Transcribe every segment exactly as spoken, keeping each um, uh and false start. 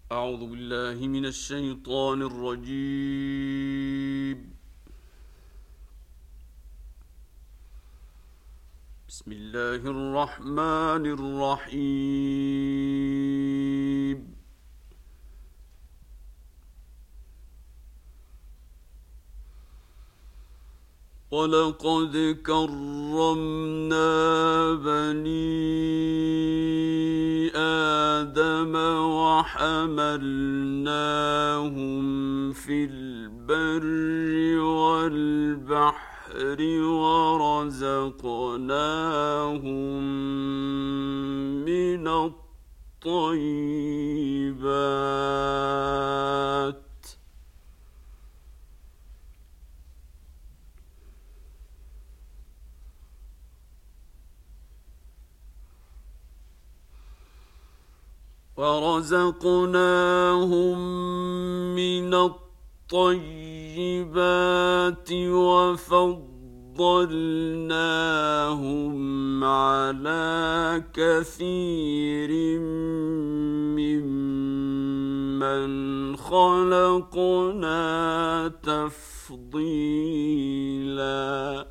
أعوذ بالله من الشيطان الرجيم. بسم الله الرحمن الرحيم. ولقد كرمنا بني آدم وحملناهم في البر والبحر ورزقناهم من الطيبات ورزقناهم من الطيبات وفضلناهم على كثير ممن خلقنا تفضيلا.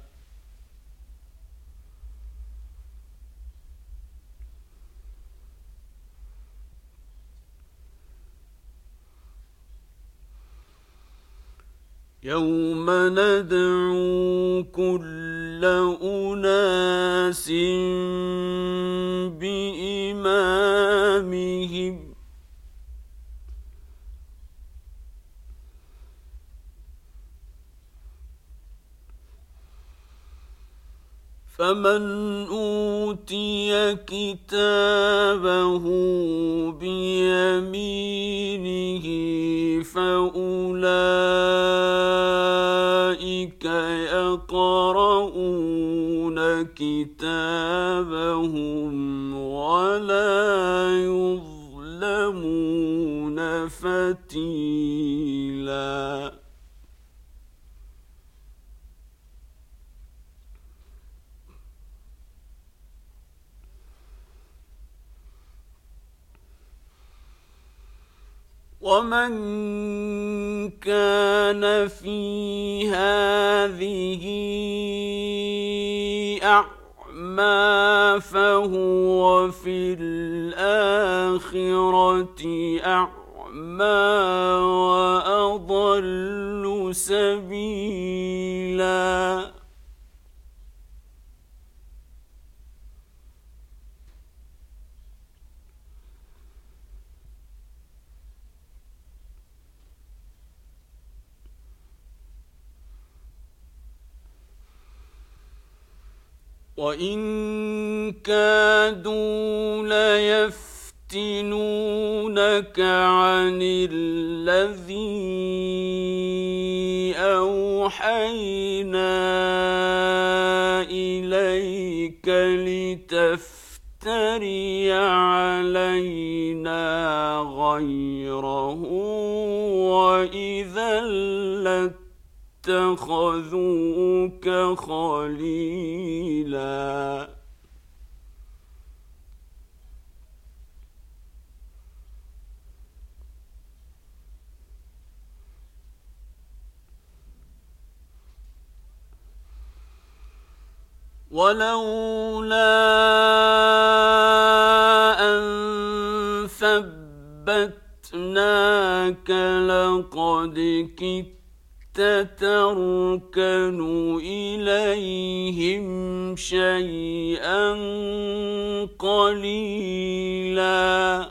يوم ندعو كل أناس بإمامهم فمن أوتي كتابه بيمينه فأولئك يقرؤون كتابهم ولا يظلمون فتيلا. ومن كان في هذه أعمى فهو في الآخرة أعمى وأضل سبيلا. وإن كادوا ليفتنونك عن الذي أوحينا إليك لتفتري علينا غيره وإذا لاتخذوك خليلا. ولولا أن ثبتناك لقد كدت تتركن إليهم شيئا قليلا.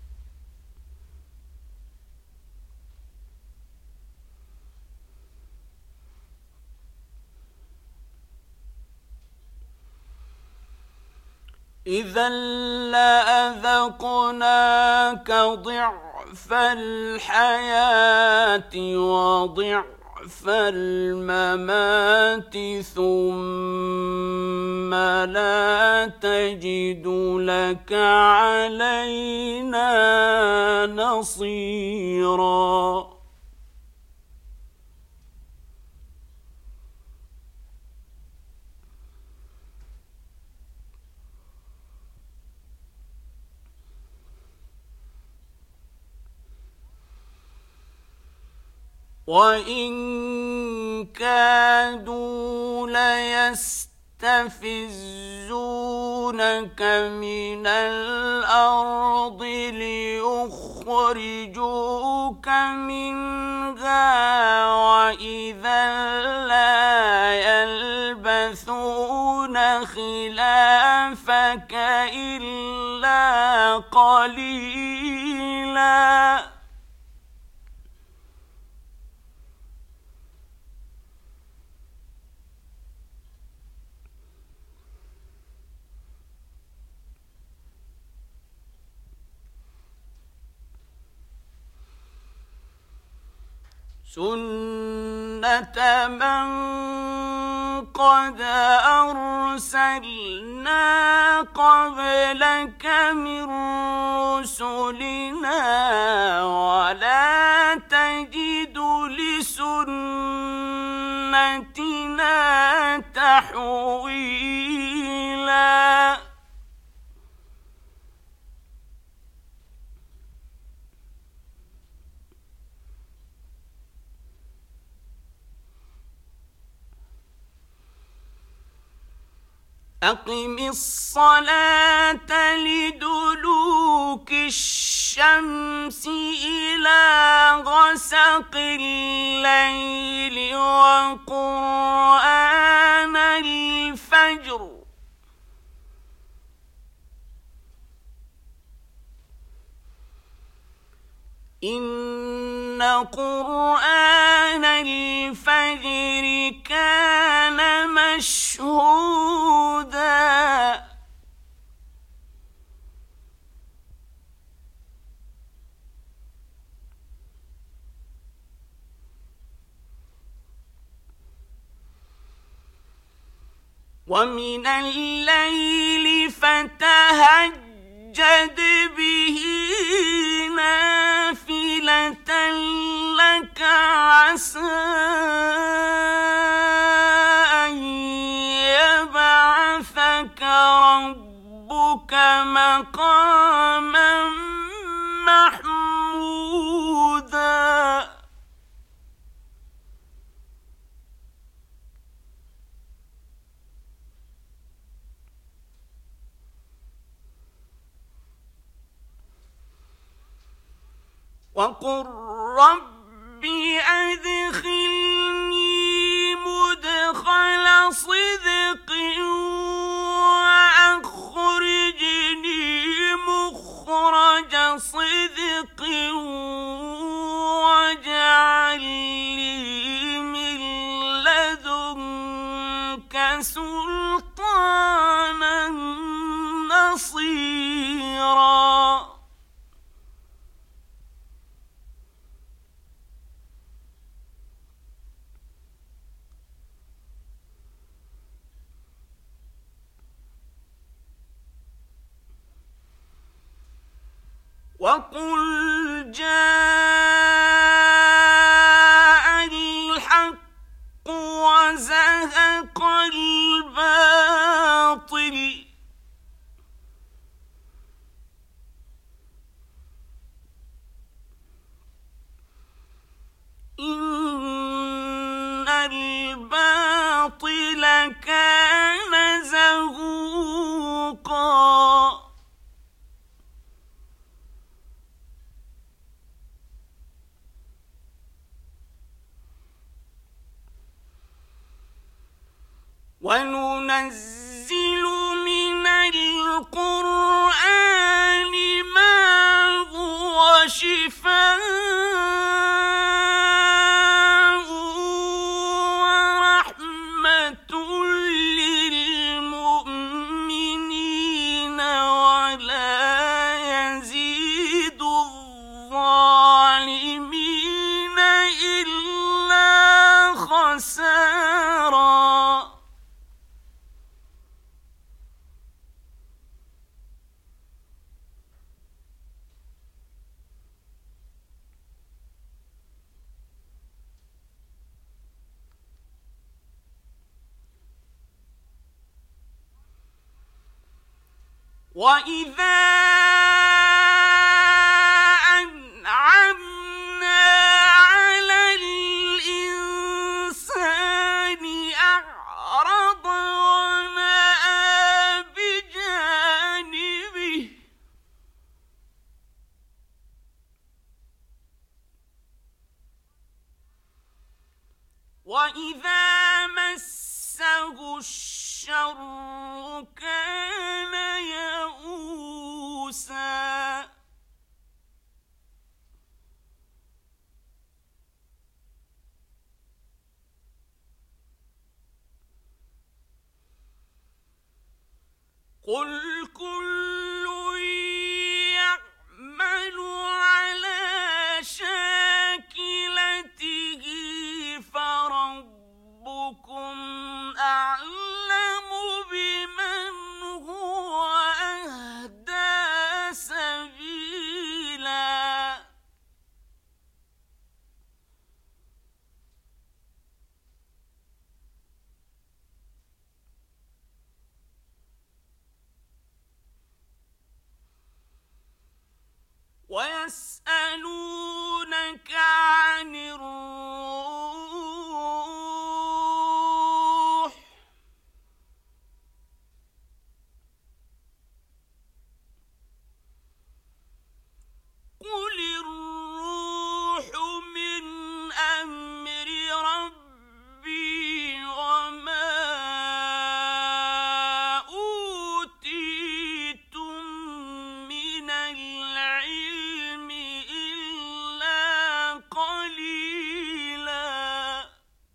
إذا لأذقناك ضعف الحياة وضعف الممات ثم لا تجد لك علينا نصيرا. وإن كادوا ليستفزونك من الأرض ليخرجوك منها وإذا لا يلبثون خلافك إلا قليلا. سُنَّةَ مَن قَدْ أَرْسَلْنَا قَبْلَكَ مِن رُّسُلِنَا وَلَا تَجِدُ لِسُنَّتِنَا تَحْوِيلًا. أقم الصلاة لدلوك الشمس إلى غسق الليل وقرآن الفجر إن قرآن الفجر كان مشهودا. ومن الليل فتهجد به نافلة لك عسى أن يبعثك ربك مقاما محمودا. وقل رب أدخلني مدخل صدق وأخرجني مخرج صدق واجعل لي من لدنك سلطانا نصيرا. وقل جاء الحق وزهق الباطل إن الباطل كان زهوقا. وننزل من القرآن ما هو شفاء ورحمة للمؤمنين ولا يزيد الظالمين إلا خسارا. وإذا أنعمنا على وإذا مسه الشر كان يئوسا قل كل يعمل على شاكلته فربكم أعلم بمن هو أهدى سبيلا ويسألونك عن الروح قل الروح من أمر ربي وما أوتيتم من العلم إلا قليلا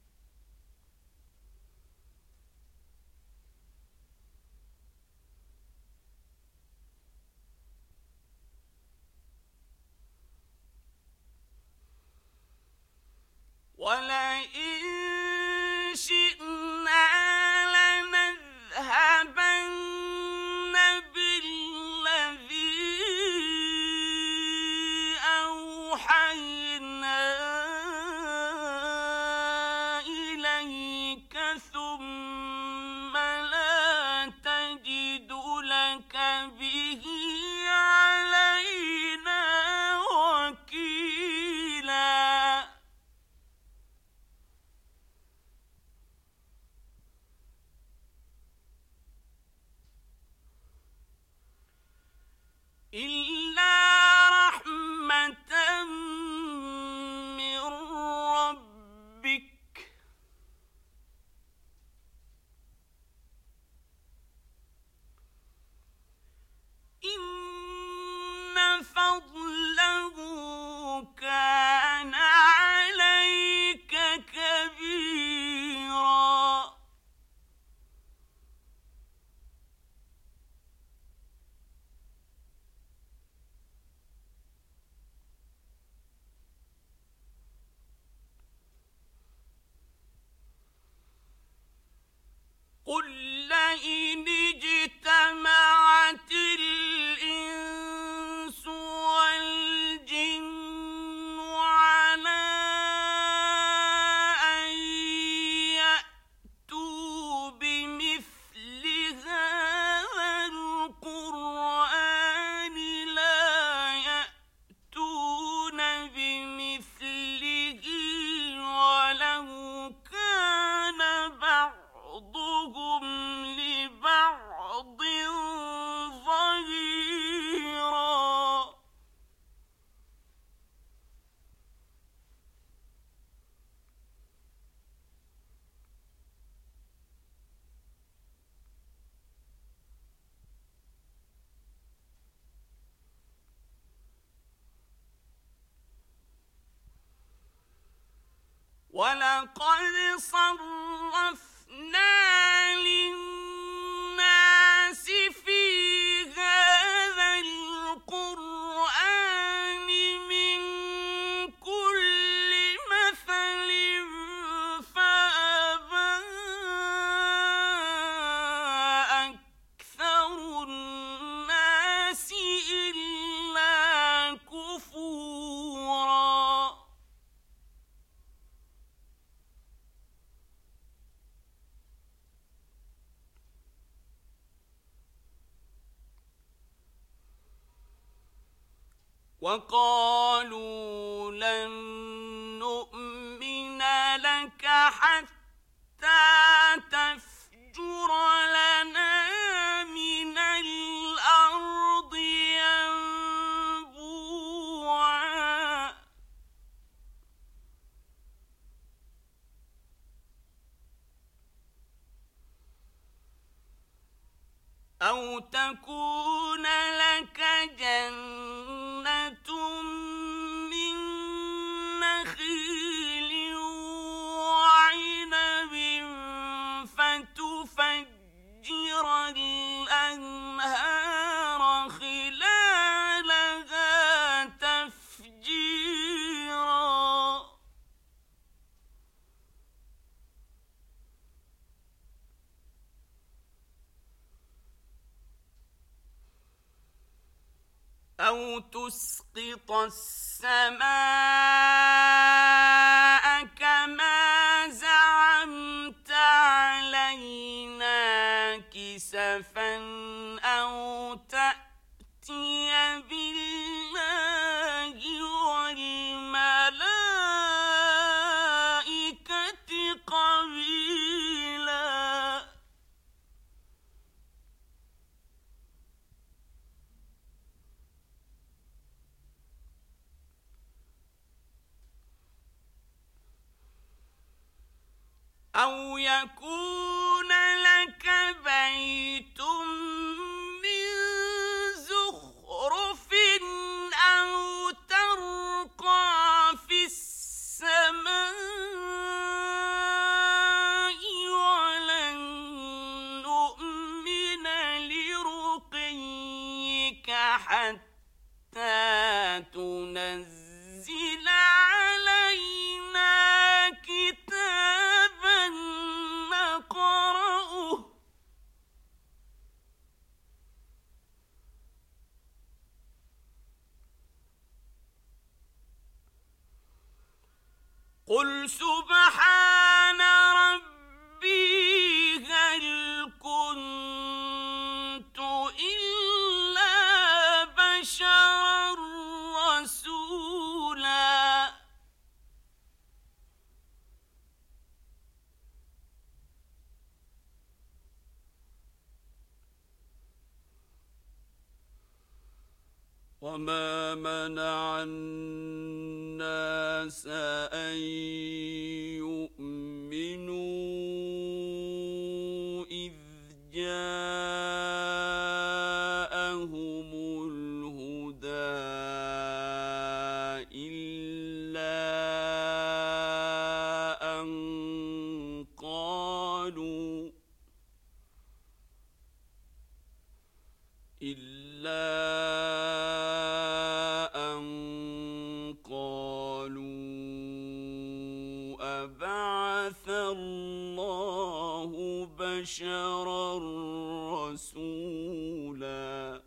ولئن شئنا لنذهبن بالذي أوحينا إليك ثم لا تجد لك به علينا وكيلا إلا رحمة من ربك إن فضله كان عليك كبيرا قل لئن اجتمعت الإنس والجن على أن يأتوا بمثل هذا القرآن لا يأتون بمثله ولو كان بعضهم لبعض ظهيرا ولقد صرفنا للناس في هذا القرآن من كل مثل فأبى أكثر الناس إلا كفورا وقالوا لن نؤمن لك حتى تفجر لنا من الأرض ينبوعا أو تكون لك جنة من نخيل وعنب فتفجر الأنهار خلالها تفجيرا أو تسقط السماء كما زعمت علينا كسفا أو تأتي بالله والملائكة قبيلا أو يكون لك بيت من زخرف أو ترقى في السماء ولن نؤمن لرقيك حتى تنزل علينا كتابا نقرأه قل سبحان ربي هل كنت إلا بشرا رسولا وما منع الناس أن يؤمنوا إذ جاءهم الهدى إلا أن قالوا إلا أبعث الله بشرا رسولا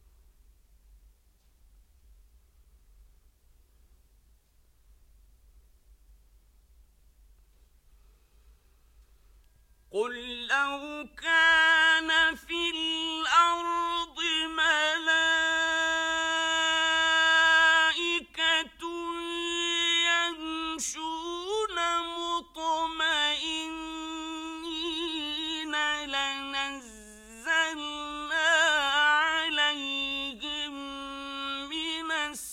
قل لو كان في الأرض ملائكة يمشون مطمئنين لنزلنا عليهم من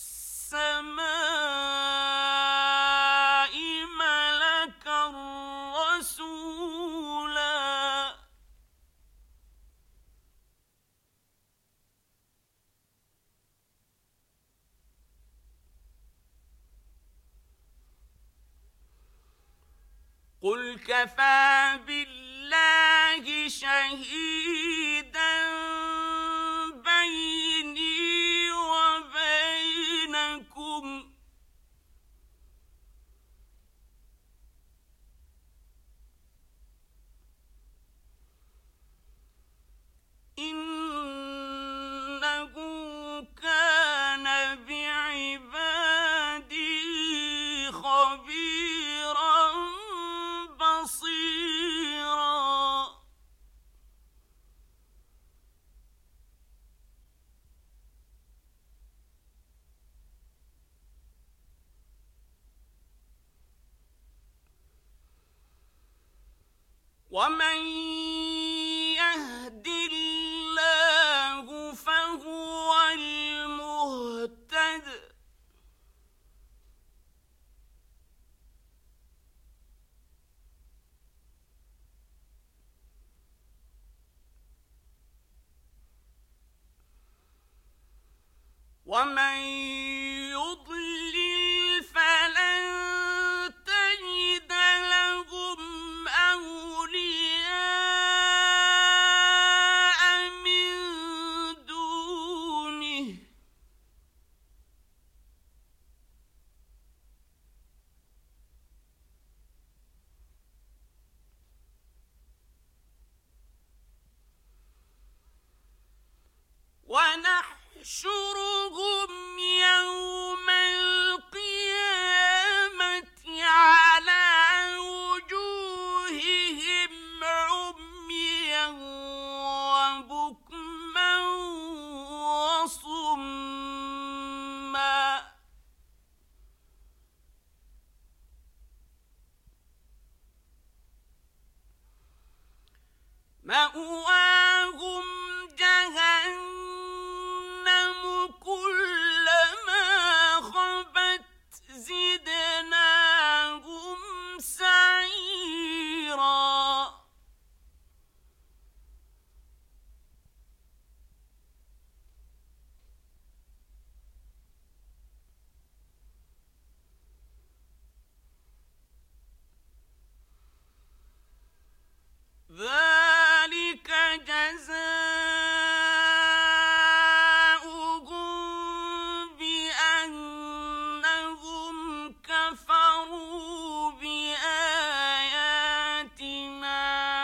السماء ملكا رسولا قل كفى بالله شهيدا بيني وبينكم إنه كان بعبادي خبيرا بصيرا ومن يهد الله فهو المهتد ومن يضلل فلن تجد لهم أولياء من دونه ونحشرهم يوم القيامة على وجوههم عميا وبكما وصما مأواهم جهنم كلما خبت زدناهم سعيرا ذلك جزاؤهم بأنهم كفروا بآياتنا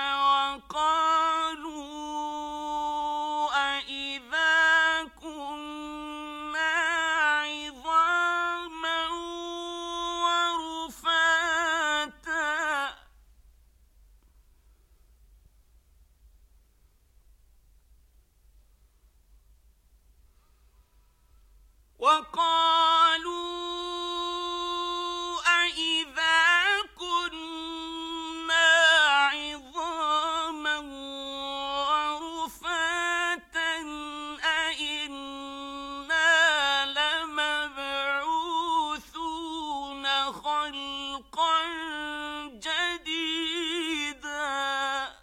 وقالوا أإذا كنا عظاما ورفاتا وقالوا أإذا كنا عظاما ورفاتا أإنا لمبعوثون خلقا جديدا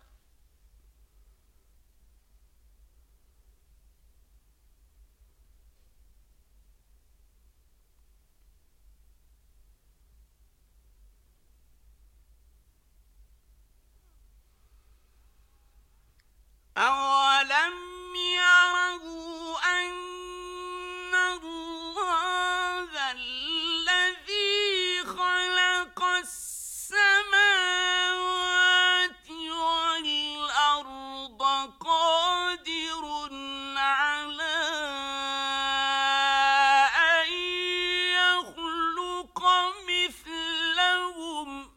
أولم يروا أن الله الذي خلق السماوات والأرض قادر على أن يخلق مثلهم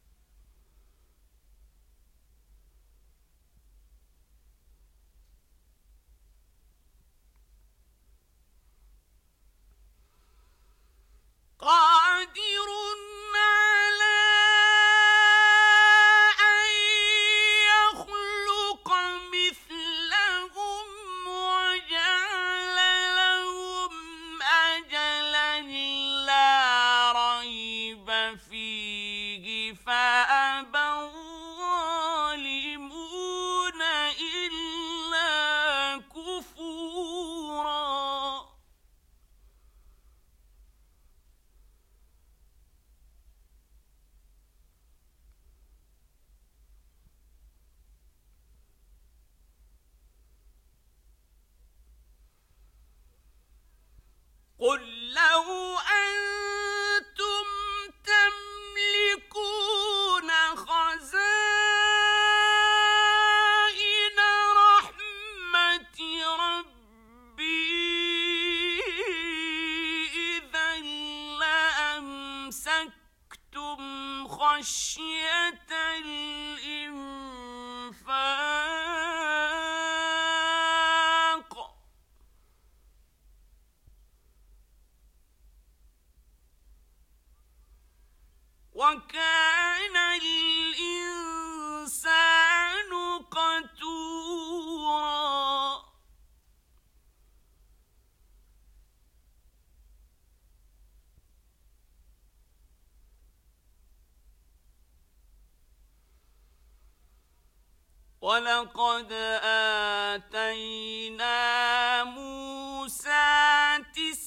قادر على أن يخلق مثلهم وجعل لهم أجلا لا ريب فيه فأبى الظالمون إلا كفورا قل لو أنتم تملكون خزائن رحمة ربي إذا لأمسكتم خشية الإنفاق وكان الإنسان قتورا ولقد آتينا موسى تسعة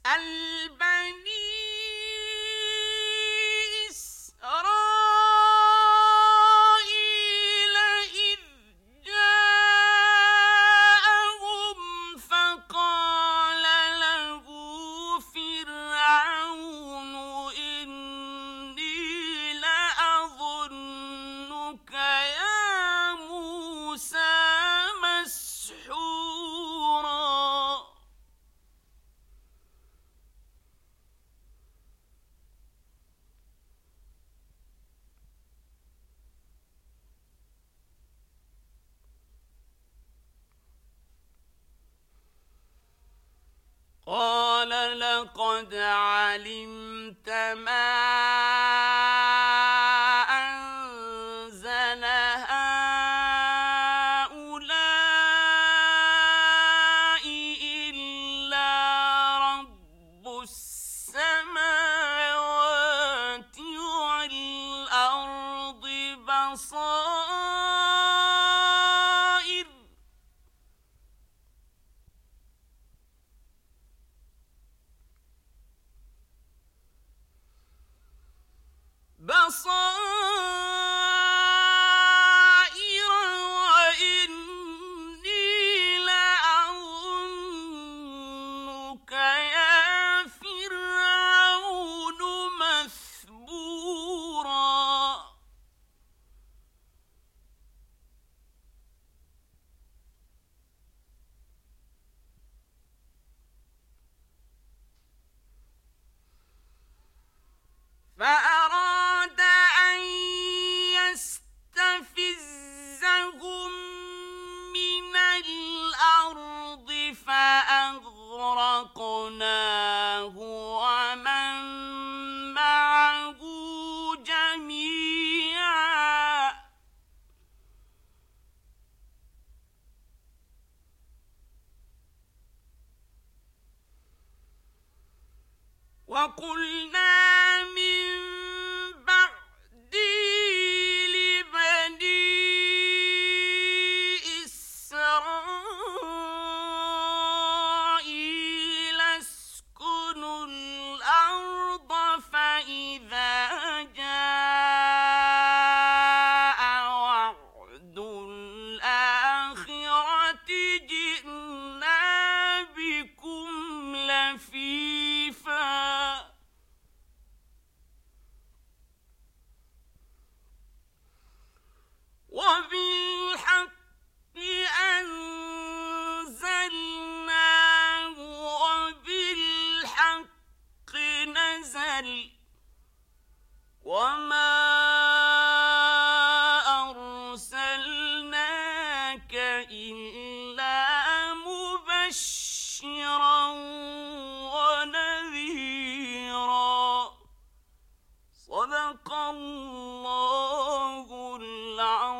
البني قال لقد علمت ما أنزل هؤلاء إلا رب السماوات والأرض بصائر بصائر وإني لأظنك يا فرعون مثبورا فأراد أن يستفزهم من الأرض فأغرقناه ومن معه جميعا وقلنا وبالحق أنزلناه وبالحق نزل وما أرسلناك إلا مبشرا ونذيرا صدق الله العظيم.